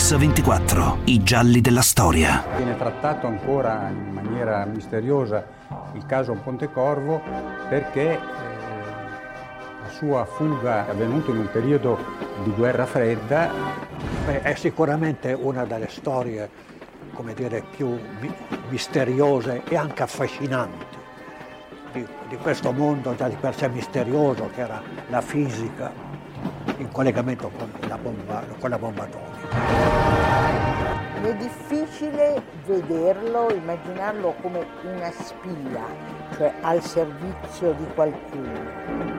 Mix24, i gialli della storia. Viene trattato ancora in maniera misteriosa il caso Pontecorvo perché la sua fuga è avvenuta in un periodo di guerra fredda. È sicuramente una delle storie, come dire, più misteriose e anche affascinanti di questo mondo già di per sé misterioso che era la fisica in collegamento con la bomba atomica. È difficile vederlo, immaginarlo come una spia, cioè al servizio di qualcuno.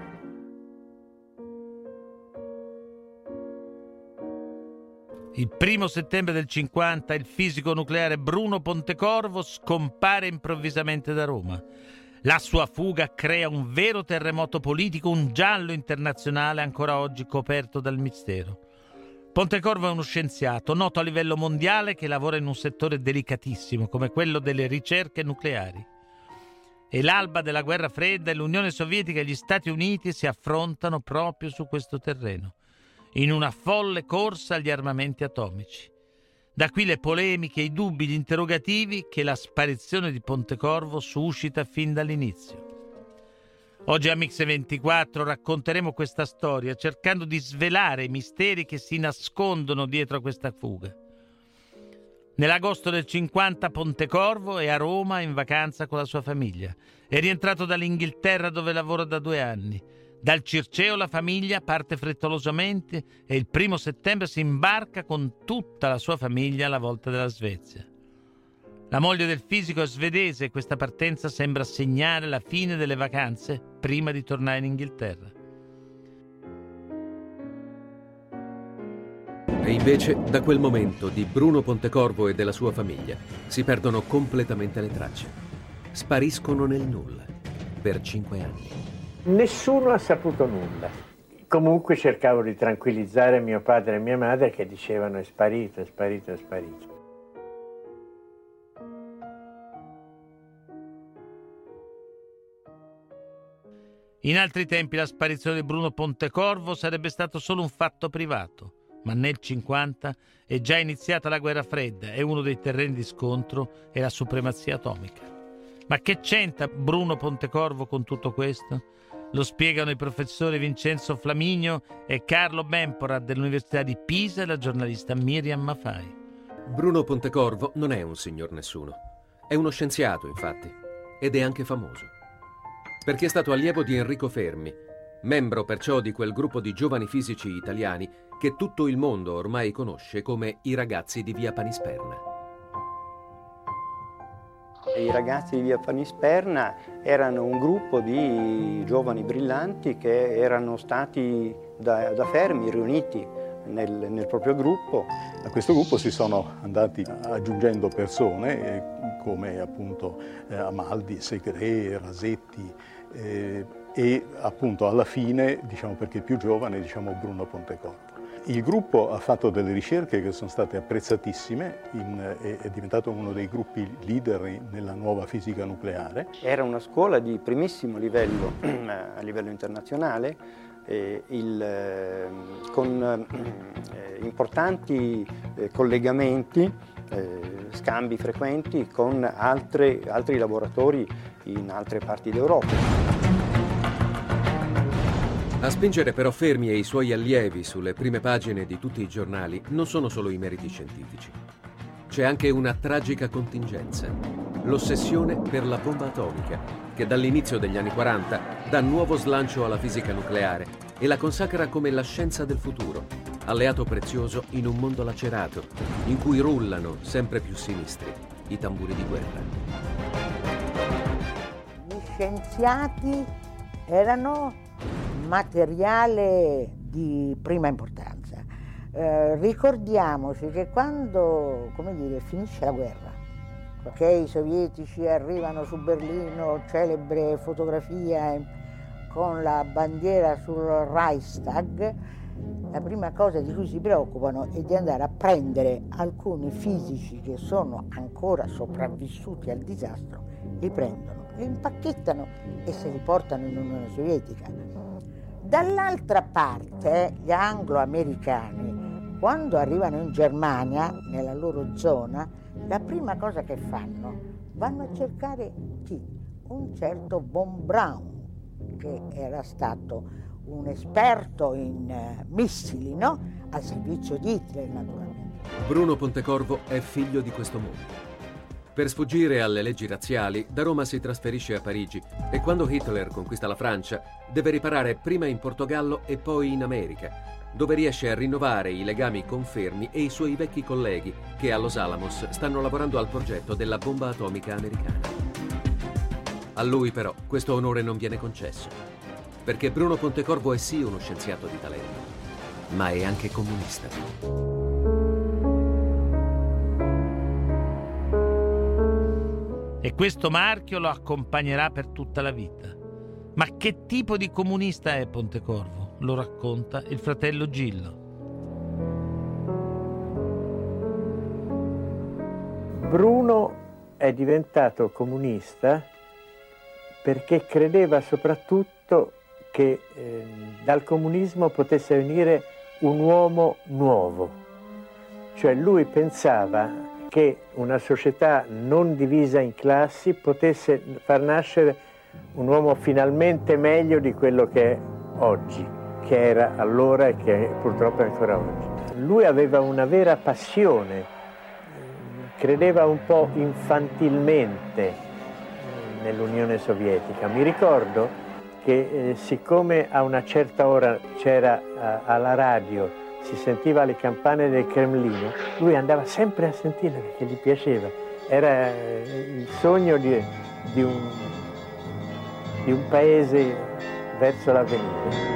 Il 1° settembre del 50 il fisico nucleare Bruno Pontecorvo scompare improvvisamente da Roma. La sua fuga crea un vero terremoto politico, un giallo internazionale ancora oggi coperto dal mistero. Pontecorvo è uno scienziato noto a livello mondiale che lavora in un settore delicatissimo come quello delle ricerche nucleari. È l'alba della guerra fredda e l'Unione Sovietica e gli Stati Uniti si affrontano proprio su questo terreno, in una folle corsa agli armamenti atomici. Da qui le polemiche, i dubbi, gli interrogativi che la sparizione di Pontecorvo suscita fin dall'inizio. Oggi a Mix24 racconteremo questa storia cercando di svelare i misteri che si nascondono dietro a questa fuga. Nell'agosto del 50 Pontecorvo è a Roma in vacanza con la sua famiglia. È rientrato dall'Inghilterra dove lavora da 2 anni. Dal Circeo la famiglia parte frettolosamente e il 1° settembre si imbarca con tutta la sua famiglia alla volta della Svezia. La moglie del fisico è svedese e questa partenza sembra segnare la fine delle vacanze prima di tornare in Inghilterra. E invece, da quel momento, di Bruno Pontecorvo e della sua famiglia si perdono completamente le tracce. Spariscono nel nulla per 5 anni. Nessuno ha saputo nulla. Comunque cercavo di tranquillizzare mio padre e mia madre che dicevano è sparito, è sparito, è sparito. In altri tempi la sparizione di Bruno Pontecorvo sarebbe stato solo un fatto privato, ma nel 50 è già iniziata la guerra fredda e uno dei terreni di scontro è la supremazia atomica. Ma che c'entra Bruno Pontecorvo con tutto questo? Lo spiegano i professori Vincenzo Flaminio e Carlo Bempora dell'Università di Pisa e la giornalista Miriam Maffei. Bruno Pontecorvo non è un signor nessuno. È uno scienziato, infatti, ed è anche famoso. Perché è stato allievo di Enrico Fermi, membro perciò di quel gruppo di giovani fisici italiani che tutto il mondo ormai conosce come i ragazzi di Via Panisperna. I ragazzi di Via Panisperna erano un gruppo di giovani brillanti che erano stati da Fermi riuniti nel proprio gruppo. A questo gruppo si sono andati aggiungendo persone come appunto Amaldi, Segre, Rasetti e appunto alla fine, diciamo perché più giovane, diciamo Bruno Pontecorvo. Il gruppo ha fatto delle ricerche che sono state apprezzatissime, è diventato uno dei gruppi leader nella nuova fisica nucleare. Era una scuola di primissimo livello a livello internazionale, con importanti collegamenti, scambi frequenti con altri laboratori in altre parti d'Europa. A spingere però Fermi e i suoi allievi sulle prime pagine di tutti i giornali non sono solo i meriti scientifici. C'è anche una tragica contingenza, l'ossessione per la bomba atomica, che dall'inizio degli anni 40 dà nuovo slancio alla fisica nucleare e la consacra come la scienza del futuro, alleato prezioso in un mondo lacerato, in cui rullano sempre più sinistri i tamburi di guerra. Gli scienziati erano materiale di prima importanza. Ricordiamoci che quando, finisce la guerra, ok, i sovietici arrivano su Berlino, celebre fotografia con la bandiera sul Reichstag, la prima cosa di cui si preoccupano è di andare a prendere alcuni fisici che sono ancora sopravvissuti al disastro, li prendono, li impacchettano e se li portano in Unione Sovietica. Dall'altra parte gli anglo-americani Quando arrivano in Germania, nella loro zona, la prima cosa che fanno, vanno a cercare chi? Un certo von Braun, che era stato un esperto in missili, no? Al servizio di Hitler, naturalmente. Bruno Pontecorvo è figlio di questo mondo. Per sfuggire alle leggi razziali, da Roma si trasferisce a Parigi e quando Hitler conquista la Francia, deve riparare prima in Portogallo e poi in America, dove riesce a rinnovare i legami con Fermi e i suoi vecchi colleghi che a Los Alamos stanno lavorando al progetto della bomba atomica americana. A lui però questo onore non viene concesso, perché Bruno Pontecorvo è sì uno scienziato di talento, ma è anche comunista. E questo marchio lo accompagnerà per tutta la vita. Ma che tipo di comunista è Pontecorvo? Lo racconta il fratello Gillo. Bruno è diventato comunista perché credeva soprattutto che dal comunismo potesse venire un uomo nuovo. Cioè lui pensava che una società non divisa in classi potesse far nascere un uomo finalmente meglio di quello che è oggi, che era allora e che purtroppo è ancora oggi. Lui aveva una vera passione, credeva un po' infantilmente nell'Unione Sovietica. Mi ricordo che siccome a una certa ora c'era alla radio, si sentiva le campane del Cremlino, lui andava sempre a sentirle perché gli piaceva. Era il sogno di un paese verso l'avvenire.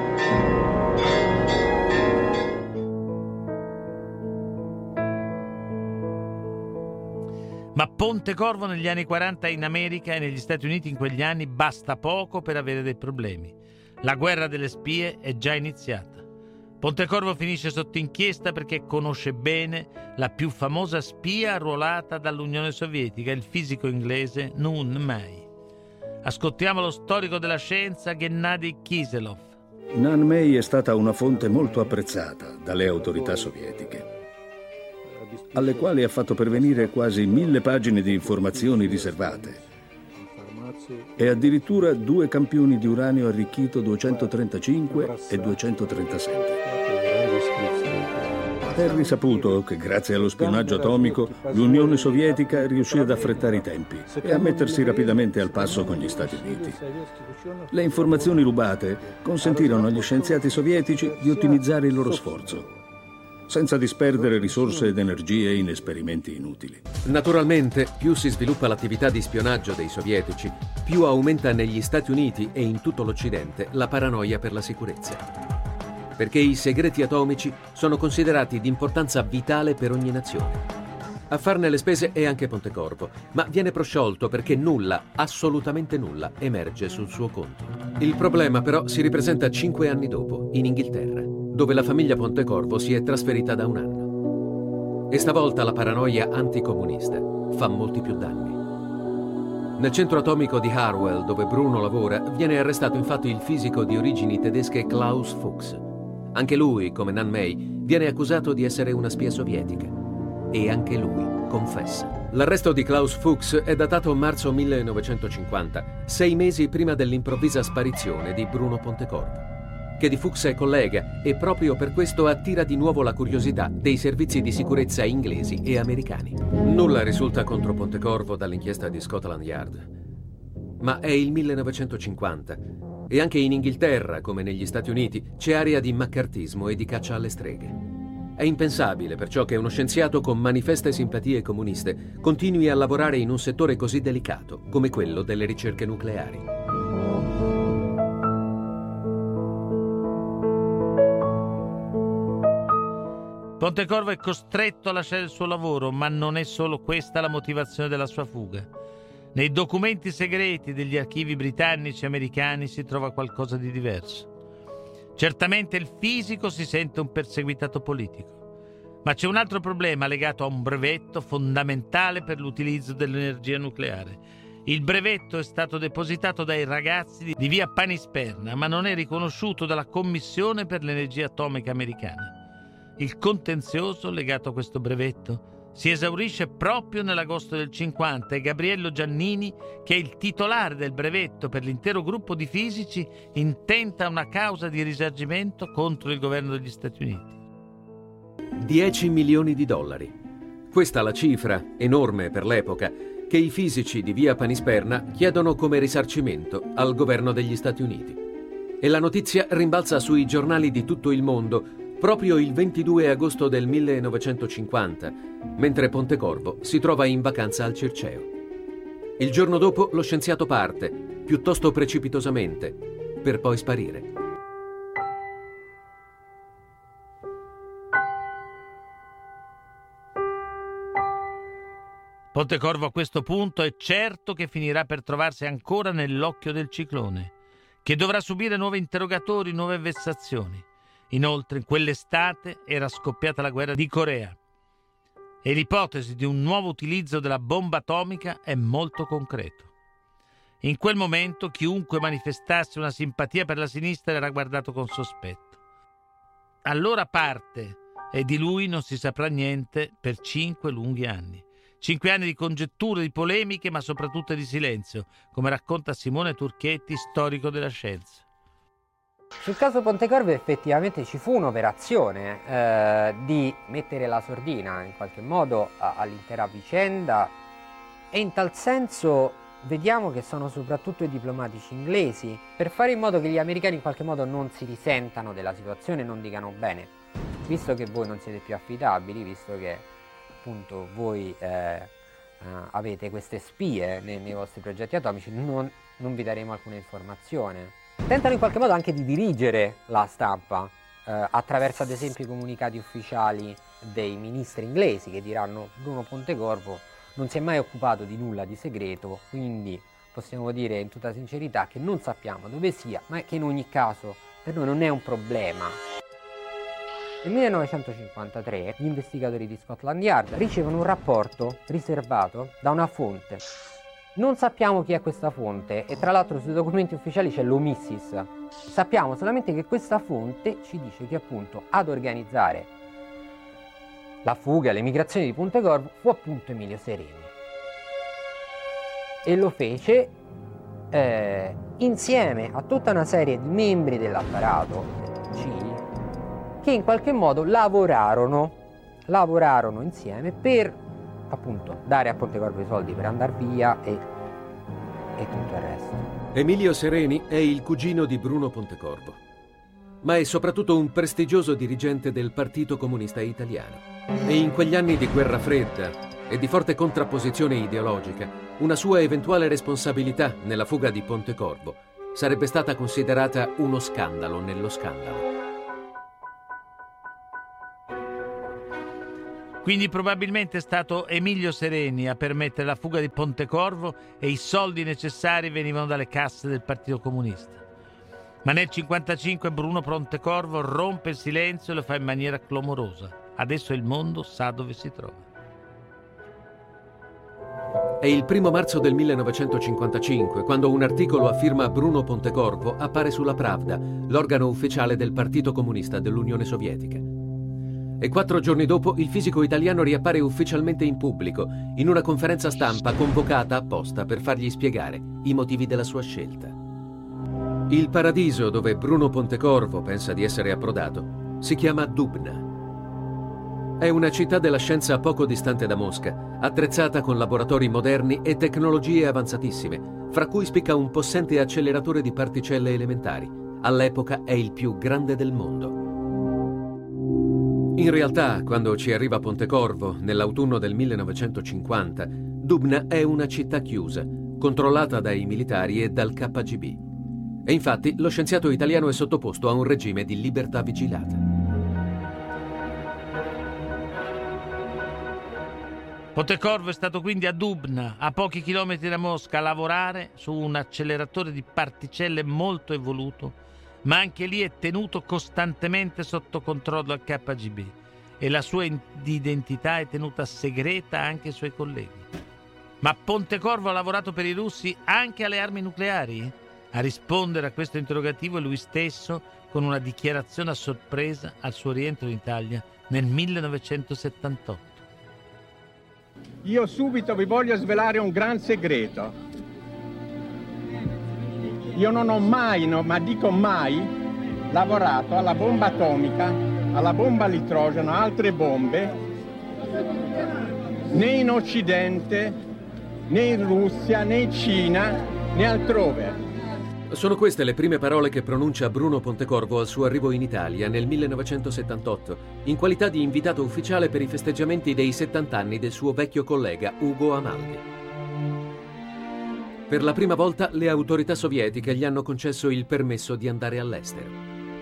Ma Pontecorvo negli anni 40 in America e negli Stati Uniti in quegli anni basta poco per avere dei problemi. La guerra delle spie è già iniziata. Pontecorvo finisce sotto inchiesta perché conosce bene la più famosa spia arruolata dall'Unione Sovietica, il fisico inglese Nunn May. Ascoltiamo lo storico della scienza Gennady Kiselov. Nunn May è stata una fonte molto apprezzata dalle autorità sovietiche, alle quali ha fatto pervenire quasi 1000 pagine di informazioni riservate e addirittura 2 campioni di uranio arricchito 235 e 237. È risaputo che grazie allo spionaggio atomico l'Unione Sovietica riuscì ad affrettare i tempi e a mettersi rapidamente al passo con gli Stati Uniti. Le informazioni rubate consentirono agli scienziati sovietici di ottimizzare il loro sforzo, senza disperdere risorse ed energie in esperimenti inutili. Naturalmente, più si sviluppa l'attività di spionaggio dei sovietici, più aumenta negli Stati Uniti e in tutto l'Occidente la paranoia per la sicurezza. Perché i segreti atomici sono considerati di importanza vitale per ogni nazione. A farne le spese è anche Pontecorvo, ma viene prosciolto perché nulla, assolutamente nulla, emerge sul suo conto. Il problema però si ripresenta 5 anni dopo, in Inghilterra, dove la famiglia Pontecorvo si è trasferita da un anno. E stavolta la paranoia anticomunista fa molti più danni. Nel centro atomico di Harwell, dove Bruno lavora, viene arrestato infatti il fisico di origini tedesche Klaus Fuchs. Anche lui, come Nunn May, viene accusato di essere una spia sovietica. E anche lui confessa. L'arresto di Klaus Fuchs è datato marzo 1950, 6 mesi prima dell'improvvisa sparizione di Bruno Pontecorvo, che di Fuchs è collega e proprio per questo attira di nuovo la curiosità dei servizi di sicurezza inglesi e americani. Nulla risulta contro Pontecorvo dall'inchiesta di Scotland Yard. Ma è il 1950 e anche in Inghilterra, come negli Stati Uniti, c'è area di maccartismo e di caccia alle streghe. È impensabile perciò che uno scienziato con manifeste simpatie comuniste continui a lavorare in un settore così delicato come quello delle ricerche nucleari. Pontecorvo è costretto a lasciare il suo lavoro, ma non è solo questa la motivazione della sua fuga. Nei documenti segreti degli archivi britannici e americani si trova qualcosa di diverso. Certamente il fisico si sente un perseguitato politico, ma c'è un altro problema legato a un brevetto fondamentale per l'utilizzo dell'energia nucleare. Il brevetto è stato depositato dai ragazzi di via Panisperna, ma non è riconosciuto dalla Commissione per l'energia atomica americana. Il contenzioso legato a questo brevetto si esaurisce proprio nell'agosto del 50 e Gabriello Giannini, che è il titolare del brevetto per l'intero gruppo di fisici, intenta una causa di risarcimento contro il governo degli Stati Uniti. 10 milioni di dollari. Questa la cifra, enorme per l'epoca, che i fisici di via Panisperna chiedono come risarcimento al governo degli Stati Uniti. E la notizia rimbalza sui giornali di tutto il mondo proprio il 22 agosto del 1950, mentre Pontecorvo si trova in vacanza al Circeo. Il giorno dopo lo scienziato parte, piuttosto precipitosamente, per poi sparire. Pontecorvo a questo punto è certo che finirà per trovarsi ancora nell'occhio del ciclone, che dovrà subire nuovi interrogatori, nuove vessazioni. Inoltre, in quell'estate era scoppiata la guerra di Corea e l'ipotesi di un nuovo utilizzo della bomba atomica è molto concreto. In quel momento chiunque manifestasse una simpatia per la sinistra era guardato con sospetto. Allora parte e di lui non si saprà niente per 5 lunghi anni. 5 anni di congetture, di polemiche, ma soprattutto di silenzio, come racconta Simone Turchetti, storico della scienza. Sul caso Pontecorvo effettivamente ci fu un'operazione di mettere la sordina in qualche modo all'intera vicenda, e in tal senso vediamo che sono soprattutto i diplomatici inglesi per fare in modo che gli americani in qualche modo non si risentano della situazione e non dicano: bene, visto che voi non siete più affidabili, visto che appunto voi avete queste spie nei vostri progetti atomici, non vi daremo alcuna informazione. Tentano in qualche modo anche di dirigere la stampa attraverso ad esempio i comunicati ufficiali dei ministri inglesi, che diranno: Bruno Pontecorvo non si è mai occupato di nulla di segreto, quindi possiamo dire in tutta sincerità che non sappiamo dove sia, ma che in ogni caso per noi non è un problema. Nel 1953 gli investigatori di Scotland Yard ricevono un rapporto riservato da una fonte. Non sappiamo chi è questa fonte e tra l'altro sui documenti ufficiali c'è l'omissis. Sappiamo solamente che questa fonte ci dice che appunto ad organizzare la fuga, l'emigrazione di Pontecorvo fu appunto Emilio Sereni. E lo fece insieme a tutta una serie di membri dell'apparato CII, che in qualche modo lavorarono insieme per appunto dare a Pontecorvo i soldi per andare via e tutto il resto. Emilio Sereni è il cugino di Bruno Pontecorvo, ma è soprattutto un prestigioso dirigente del Partito Comunista Italiano. E in quegli anni di guerra fredda e di forte contrapposizione ideologica, una sua eventuale responsabilità nella fuga di Pontecorvo sarebbe stata considerata uno scandalo nello scandalo. Quindi probabilmente è stato Emilio Sereni a permettere la fuga di Pontecorvo e i soldi necessari venivano dalle casse del Partito Comunista. Ma nel 1955 Bruno Pontecorvo rompe il silenzio e lo fa in maniera clamorosa. Adesso il mondo sa dove si trova. È il 1 marzo del 1955 quando un articolo a firma Bruno Pontecorvo appare sulla Pravda, l'organo ufficiale del Partito Comunista dell'Unione Sovietica. E 4 giorni dopo il fisico italiano riappare ufficialmente in pubblico in una conferenza stampa convocata apposta per fargli spiegare i motivi della sua scelta. Il paradiso dove Bruno Pontecorvo pensa di essere approdato si chiama Dubna. È una città della scienza poco distante da Mosca, attrezzata con laboratori moderni e tecnologie avanzatissime, fra cui spicca un possente acceleratore di particelle elementari. All'epoca è il più grande del mondo. In realtà, quando ci arriva Pontecorvo, nell'autunno del 1950, Dubna è una città chiusa, controllata dai militari e dal KGB. E infatti lo scienziato italiano è sottoposto a un regime di libertà vigilata. Pontecorvo è stato quindi a Dubna, a pochi chilometri da Mosca, a lavorare su un acceleratore di particelle molto evoluto, ma anche lì è tenuto costantemente sotto controllo dal KGB e la sua identità è tenuta segreta anche ai suoi colleghi. Ma Pontecorvo ha lavorato per i russi anche alle armi nucleari? A rispondere a questo interrogativo è lui stesso con una dichiarazione a sorpresa al suo rientro in Italia nel 1978. Io subito vi voglio svelare un gran segreto. Io non ho mai, ma dico mai, lavorato alla bomba atomica, alla bomba all'idrogeno, altre bombe, né in Occidente, né in Russia, né in Cina, né altrove. Sono queste le prime parole che pronuncia Bruno Pontecorvo al suo arrivo in Italia nel 1978, in qualità di invitato ufficiale per i festeggiamenti dei 70 anni del suo vecchio collega Ugo Amaldi. Per la prima volta le autorità sovietiche gli hanno concesso il permesso di andare all'estero.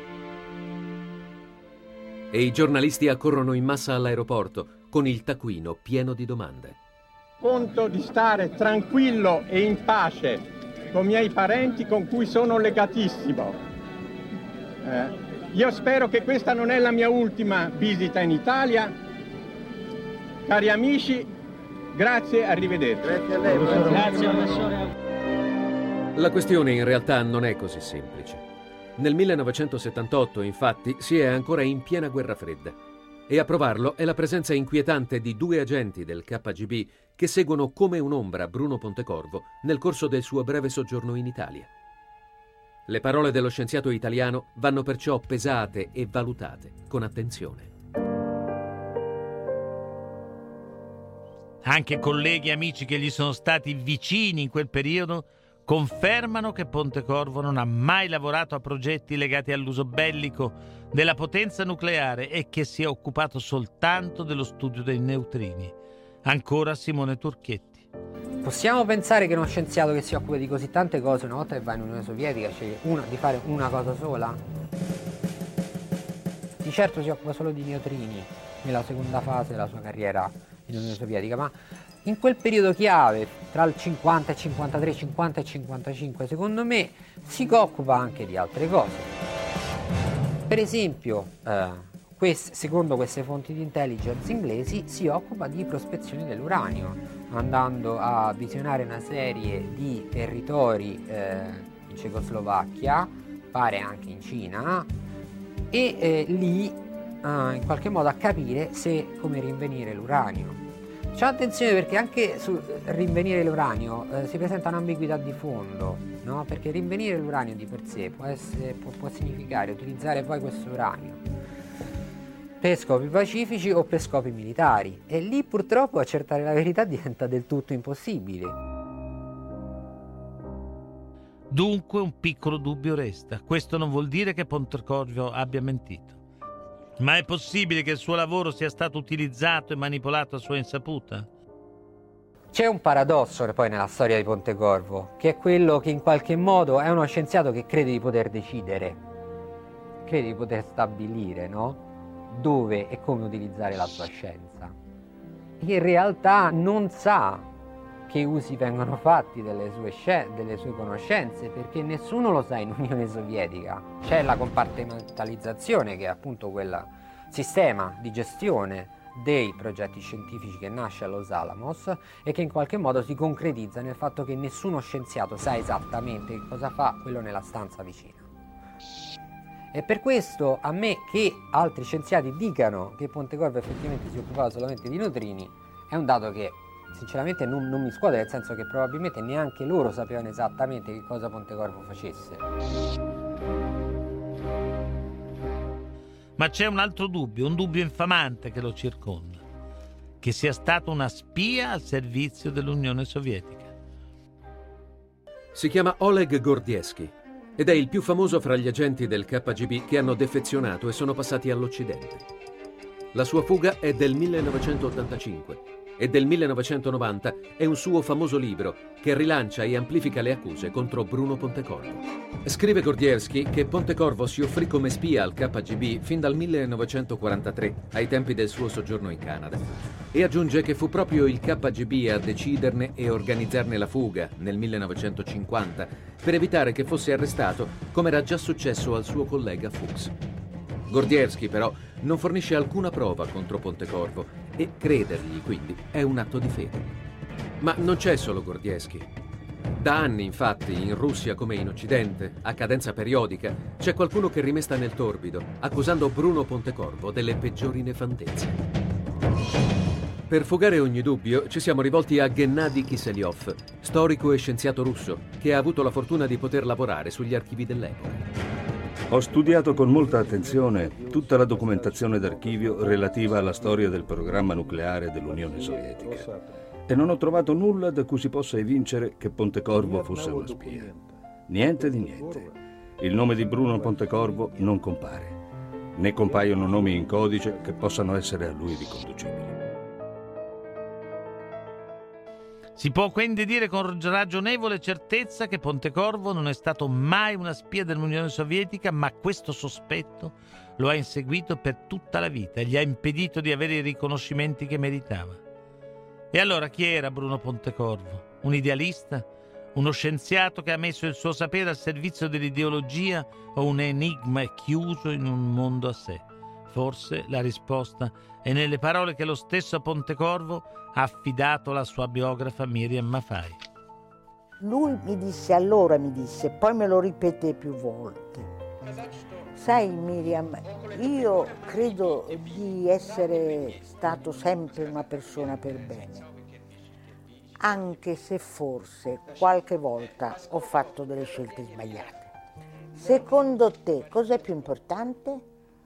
E i giornalisti accorrono in massa all'aeroporto con il taccuino pieno di domande. Conto di stare tranquillo e in pace con i miei parenti con cui sono legatissimo. Io spero che questa non è la mia ultima visita in Italia. Cari amici, grazie, arrivederci. Grazie a lei. Grazie, professore. La questione in realtà non è così semplice. Nel 1978, infatti, si è ancora in piena guerra fredda e a provarlo è la presenza inquietante di 2 agenti del KGB che seguono come un'ombra Bruno Pontecorvo nel corso del suo breve soggiorno in Italia. Le parole dello scienziato italiano vanno perciò pesate e valutate con attenzione. Anche colleghi e amici che gli sono stati vicini in quel periodo confermano che Pontecorvo non ha mai lavorato a progetti legati all'uso bellico della potenza nucleare e che si è occupato soltanto dello studio dei neutrini. Ancora Simone Turchetti. Possiamo pensare che uno scienziato che si occupa di così tante cose, una volta che va in Unione Sovietica, sceglie di fare una cosa sola? Di certo si occupa solo di neutrini nella seconda fase della sua carriera in Unione Sovietica, ma in quel periodo chiave, tra il 50 e 53, 50 e 55, secondo me, si occupa anche di altre cose. Per esempio, secondo queste fonti di intelligence inglesi, si occupa di prospezione dell'uranio, andando a visionare una serie di territori in Cecoslovacchia, pare anche in Cina, e lì in qualche modo a capire come rinvenire l'uranio. C'è attenzione perché anche su rinvenire l'uranio si presenta un'ambiguità di fondo, no? Perché rinvenire l'uranio di per sé può significare utilizzare poi questo uranio per scopi pacifici o per scopi militari, e lì purtroppo accertare la verità diventa del tutto impossibile. Dunque un piccolo dubbio resta. Questo non vuol dire che Pontecorvo abbia mentito. Ma è possibile che il suo lavoro sia stato utilizzato e manipolato a sua insaputa? C'è un paradosso poi nella storia di Pontecorvo, che è quello che in qualche modo è uno scienziato che crede di poter decidere, crede di poter stabilire, no? Dove e come utilizzare la sua scienza. In realtà non sa che usi vengono fatti delle sue conoscenze, perché nessuno lo sa in Unione Sovietica. C'è la compartimentalizzazione, che è appunto quel sistema di gestione dei progetti scientifici che nasce a Los Alamos e che in qualche modo si concretizza nel fatto che nessuno scienziato sa esattamente che cosa fa quello nella stanza vicina. E per questo a me che altri scienziati dicano che Pontecorvo effettivamente si occupava solamente di neutrini è un dato che sinceramente non mi scuote, nel senso che probabilmente neanche loro sapevano esattamente che cosa Pontecorvo facesse. Ma c'è un altro dubbio, un dubbio infamante che lo circonda, che sia stato una spia al servizio dell'Unione Sovietica. Si chiama Oleg Gordievsky ed è il più famoso fra gli agenti del KGB che hanno defezionato e sono passati all'Occidente. La sua fuga è del 1985 e del 1990 è un suo famoso libro che rilancia e amplifica le accuse contro Bruno Pontecorvo. Scrive Gordievsky che Pontecorvo si offrì come spia al KGB fin dal 1943, ai tempi del suo soggiorno in Canada, e aggiunge che fu proprio il KGB a deciderne e organizzarne la fuga nel 1950 per evitare che fosse arrestato, come era già successo al suo collega Fuchs. Gordievsky però non fornisce alcuna prova contro Pontecorvo e credergli quindi è un atto di fede. Ma non c'è solo Gordievsky. Da anni, infatti, in Russia come in Occidente, a cadenza periodica, c'è qualcuno che rimesta nel torbido, accusando Bruno Pontecorvo delle peggiori nefandezze. Per fugare ogni dubbio, ci siamo rivolti a Gennady Kiselyov, storico e scienziato russo, che ha avuto la fortuna di poter lavorare sugli archivi dell'epoca. Ho studiato con molta attenzione tutta la documentazione d'archivio relativa alla storia del programma nucleare dell'Unione Sovietica e non ho trovato nulla da cui si possa evincere che Pontecorvo fosse una spia. Niente di niente. Il nome di Bruno Pontecorvo non compare, né compaiono nomi in codice che possano essere a lui riconducibili. Si può quindi dire con ragionevole certezza che Pontecorvo non è stato mai una spia dell'Unione Sovietica, ma questo sospetto lo ha inseguito per tutta la vita e gli ha impedito di avere i riconoscimenti che meritava. E allora chi era Bruno Pontecorvo? Un idealista? Uno scienziato che ha messo il suo sapere al servizio dell'ideologia o un enigma chiuso in un mondo a sé? Forse la risposta è nelle parole che lo stesso Pontecorvo ha affidato alla sua biografa Miriam Maffei. Lui mi disse, poi me lo ripeté più volte. Sai Miriam, io credo di essere stato sempre una persona per bene, anche se forse qualche volta ho fatto delle scelte sbagliate. Secondo te cos'è più importante?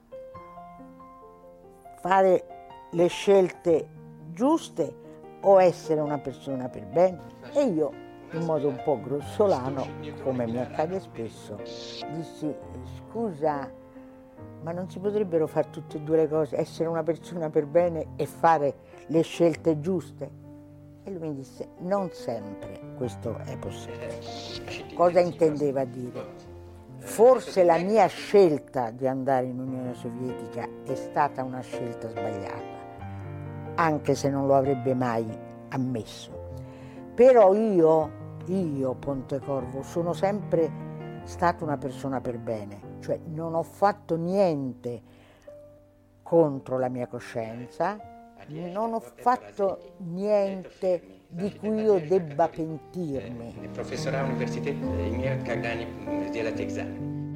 Fare le scelte giuste o essere una persona per bene? E io, in modo un po' grossolano, come mi accade spesso, dissi: scusa, ma non si potrebbero fare tutte e due le cose, essere una persona per bene e fare le scelte giuste? E lui mi disse: non sempre questo è possibile. Cosa intendeva dire? Forse la mia scelta di andare in Unione Sovietica è stata una scelta sbagliata, anche se non lo avrebbe mai ammesso. Però io Pontecorvo, sono sempre stata una persona per bene, cioè non ho fatto niente contro la mia coscienza, non ho fatto niente di cui io debba pentirmi. Professore all'Università Emir Kagani della Texas.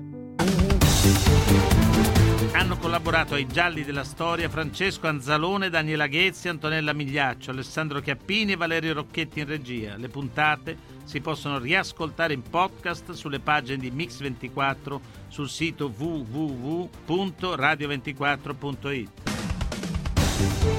Hanno collaborato ai Gialli della Storia Francesco Anzalone, Daniela Ghezzi, Antonella Migliaccio, Alessandro Chiappini e Valerio Rocchetti in regia. Le puntate si possono riascoltare in podcast sulle pagine di Mix24 sul sito www.radio24.it.